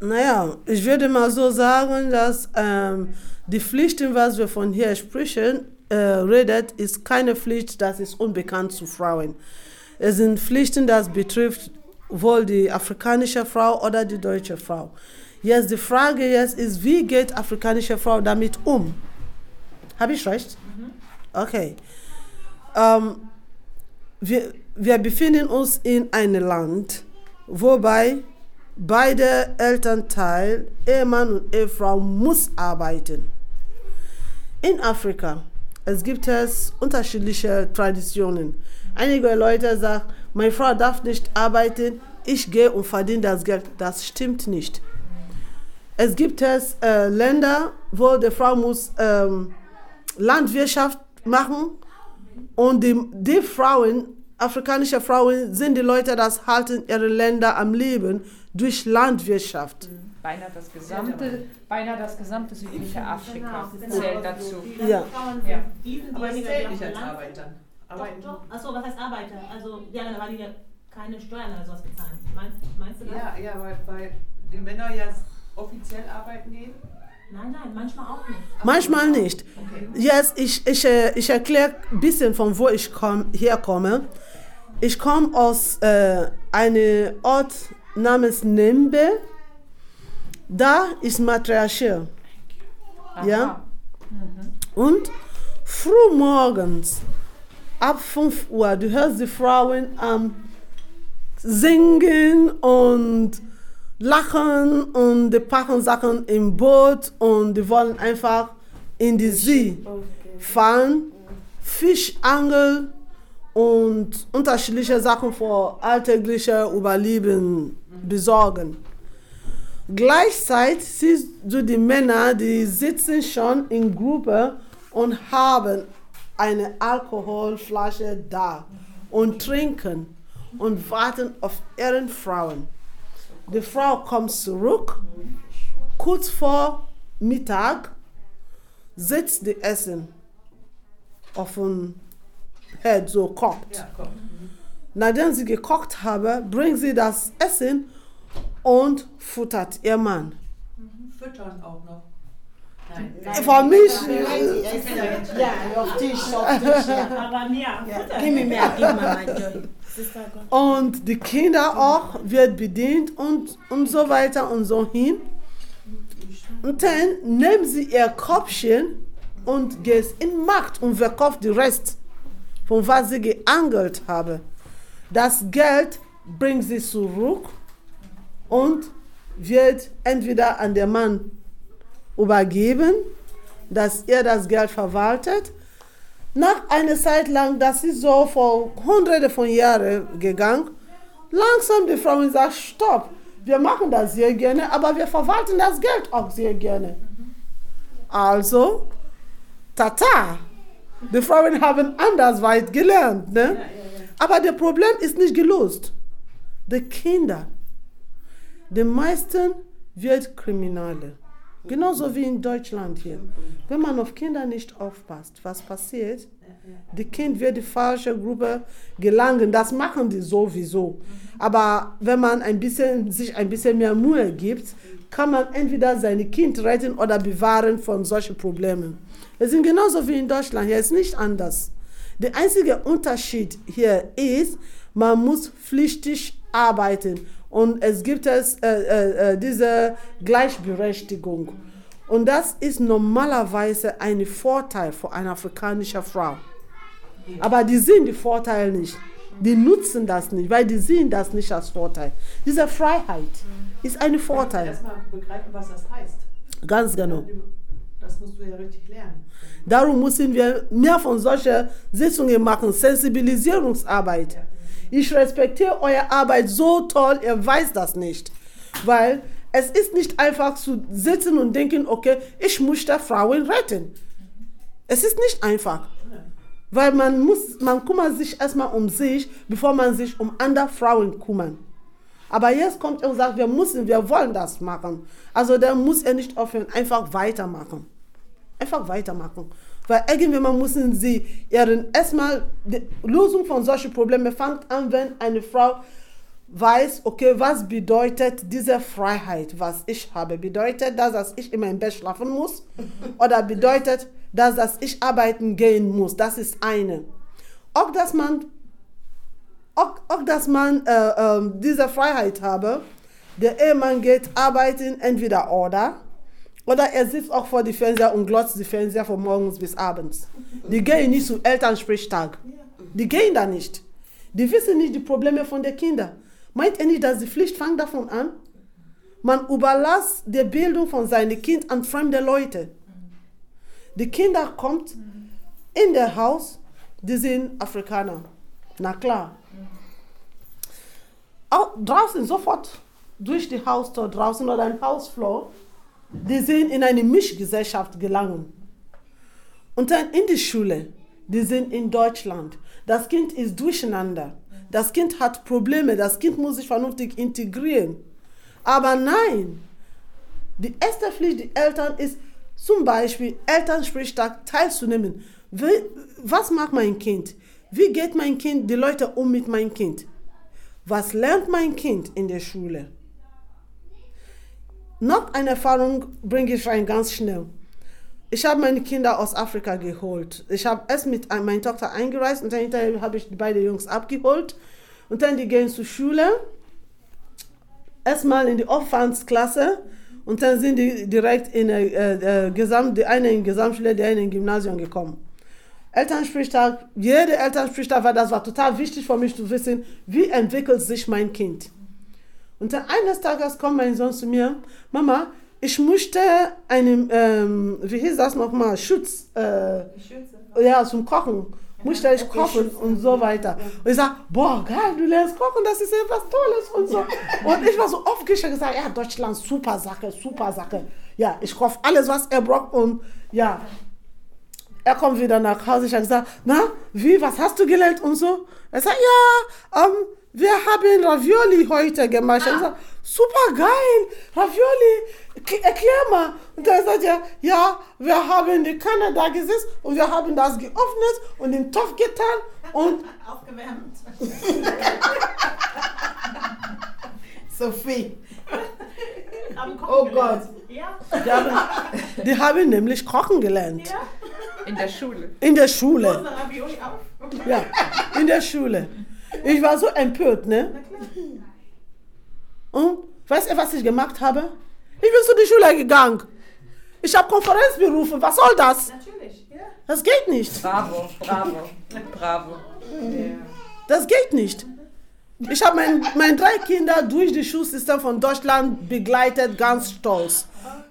Naja, ich würde mal so sagen, dass die Pflichten, was wir von hier sprechen, redet, ist keine Pflicht, das ist unbekannt zu Frauen. Es sind Pflichten, das betrifft wohl die afrikanische Frau oder die deutsche Frau. Jetzt die Frage jetzt ist, wie geht afrikanische Frau damit um? Habe ich recht? Okay. Wir befinden uns in einem Land, wobei beide Elternteile, Ehemann und Ehefrau, muss arbeiten. In Afrika gibt es unterschiedliche Traditionen. Einige Leute sagen, meine Frau darf nicht arbeiten, ich gehe und verdiene das Geld. Das stimmt nicht. Es gibt Länder, wo die Frau muss Landwirtschaft machen und die Frauen, afrikanische Frauen, sind die Leute, das halten ihre Länder am Leben durch Landwirtschaft. Beinahe das gesamte südliche Afrika zählt dazu. Ja. Aber es zählt nicht als Arbeiter. Doch. Achso, was heißt Arbeiter? Also, ja, weil die keine Steuern oder sowas bezahlen. Meinst du das? Ja, weil die Männer ja offiziell arbeiten gehen. Nein, manchmal auch nicht. Manchmal nicht. Okay. Jetzt, ich erkläre ein bisschen, von wo ich herkomme. Ich komme aus einem Ort namens Nembe. Da ist matriarchial. Ja? Und früh morgens, ab 5 Uhr, du hörst die Frauen singen und lachen und die packen Sachen im Boot und die wollen einfach in die See fahren, Fisch angeln und unterschiedliche Sachen für alltägliche Überleben besorgen. Gleichzeitig siehst du die Männer, die sitzen schon in Gruppe und haben eine Alkoholflasche da und trinken und warten auf ihren Frauen. Die Frau kommt zurück, kurz vor Mittag, setzt die Essen auf den Herd, so kocht. Ja, komm. Nachdem sie gekocht habe, bringt sie das Essen und futtert ihr Mann. Füttern auch noch. Nein. Für mich, Ja, auf Tisch, ja. Aber ja, Gib mir mehr, gib mir mein Joy. und die Kinder auch wird bedient und so weiter und so hin. Und dann nimmt sie ihr Köpfchen und geht in den Markt und verkauft den Rest, von was sie geangelt habe. Das Geld bringt sie zurück und wird entweder an den Mann übergeben, dass er das Geld verwaltet. Nach einer Zeit lang, das ist so vor Hunderte von Jahren gegangen, langsam die Frauen sagen, stopp, wir machen das sehr gerne, aber wir verwalten das Geld auch sehr gerne. Also, tata, die Frauen haben andersweit gelernt. Ne? Aber das Problem ist nicht gelöst. Die Kinder, die meisten wird Kriminelle. Genauso wie in Deutschland hier. Wenn man auf Kinder nicht aufpasst, was passiert? Die Kind wird die falsche Gruppe gelangen. Das machen die sowieso. Aber wenn man sich ein bisschen mehr Mühe gibt, kann man entweder sein Kind retten oder bewahren von solchen Problemen. Es sind genauso wie in Deutschland. Hier ist nicht anders. Der einzige Unterschied hier ist, man muss pflichtig arbeiten. Und es gibt diese Gleichberechtigung. Und das ist normalerweise ein Vorteil für eine afrikanische Frau. Aber die sehen die Vorteile nicht. Die nutzen das nicht, weil die sehen das nicht als Vorteil. Diese Freiheit ist ein Vorteil. Erstmal begreifen, was das heißt. Ganz genau. Das musst du ja richtig lernen. Darum müssen wir mehr von solchen Sitzungen machen, Sensibilisierungsarbeit. Ich respektiere eure Arbeit so toll, ihr weiß das nicht. Weil es ist nicht einfach zu sitzen und denken, okay, ich möchte Frauen retten. Es ist nicht einfach. Weil man kümmert sich erstmal um sich, bevor man sich um andere Frauen kümmert. Aber jetzt kommt er und sagt, wir wollen das machen. Also dann muss er nicht aufhören, einfach weitermachen. Einfach weitermachen. Weil irgendwann müssen sie erstmal die Lösung von solchen Problemen fängt an, wenn eine Frau weiß, okay, was bedeutet diese Freiheit, was ich habe? Bedeutet das, dass ich in meinem Bett schlafen muss? Oder bedeutet das, dass ich arbeiten gehen muss? Das ist eine. Auch dass man diese Freiheit habe, der Ehemann geht arbeiten, entweder oder er sitzt auch vor dem Fernseher und glotzt den Fernseher von morgens bis abends. Die gehen nicht zu Elternsprechtag. Die gehen da nicht. Die wissen nicht die Probleme von den Kindern. Meint ihr nicht, dass die Pflicht fängt davon an? Man überlässt die Bildung von seinem Kind an fremde Leute. Die Kinder kommen in das Haus, die sind Afrikaner. Na klar. Auch draußen sofort durch die Haustür draußen oder ein Hausflur, die sind in eine Mischgesellschaft gelangen. Und dann in die Schule, die sind in Deutschland. Das Kind ist durcheinander. Das Kind hat Probleme. Das Kind muss sich vernünftig integrieren. Aber nein, die erste Pflicht der Eltern ist zum Beispiel Elternsprechtag teilzunehmen. Was macht mein Kind? Wie geht mein Kind, die Leute um mit meinem Kind? Was lernt mein Kind in der Schule? Noch eine Erfahrung bringe ich rein ganz schnell. Ich habe meine Kinder aus Afrika geholt. Ich habe erst mit meiner Tochter eingereist und dann hinterher habe ich beide Jungs abgeholt. Und dann die gehen zur Schule. Erstmal in die Orphansklasse und dann sind die direkt in die eine in Gesamtschule, die eine in Gymnasium gekommen. Elternsprechtag, jeder Elternsprechtag das war total wichtig für mich zu wissen, wie entwickelt sich mein Kind. Und dann eines Tages kommt mein Sohn zu mir, Mama, ich möchte einen, wie hieß das nochmal, Schutz, ja, zum Kochen. Musste ich kochen und so weiter. Und ich sage, boah, geil, du lernst kochen, das ist etwas Tolles und so. Und ich war so aufgeregt und gesagt, ja, Deutschland, super Sache, super Sache. Ja, ich kaufe alles, was er braucht und ja. Er kommt wieder nach Hause, ich habe gesagt, na, wie, was hast du gelernt und so? Er sagt, ja, wir haben Ravioli heute gemacht. Ich habe gesagt, super geil, Ravioli, erklär mal. Und dann sagt er, ja, wir haben die Kanne da gesetzt und wir haben das geöffnet und in den Topf getan und Aufgewärmt. Sophie. Oh Gott. Ja. die haben nämlich kochen gelernt. Ja. In der Schule. In der Schule. Ravioli auf. Ja, in der Schule. Ich war so empört, ne? Und weißt du, was ich gemacht habe? Ich bin zu der Schule gegangen. Ich habe Konferenz berufen. Was soll das? Natürlich, ja. Das geht nicht. Bravo, bravo, bravo. Das geht nicht. Ich habe meine 3 Kinder durch das Schulsystem von Deutschland begleitet, ganz stolz.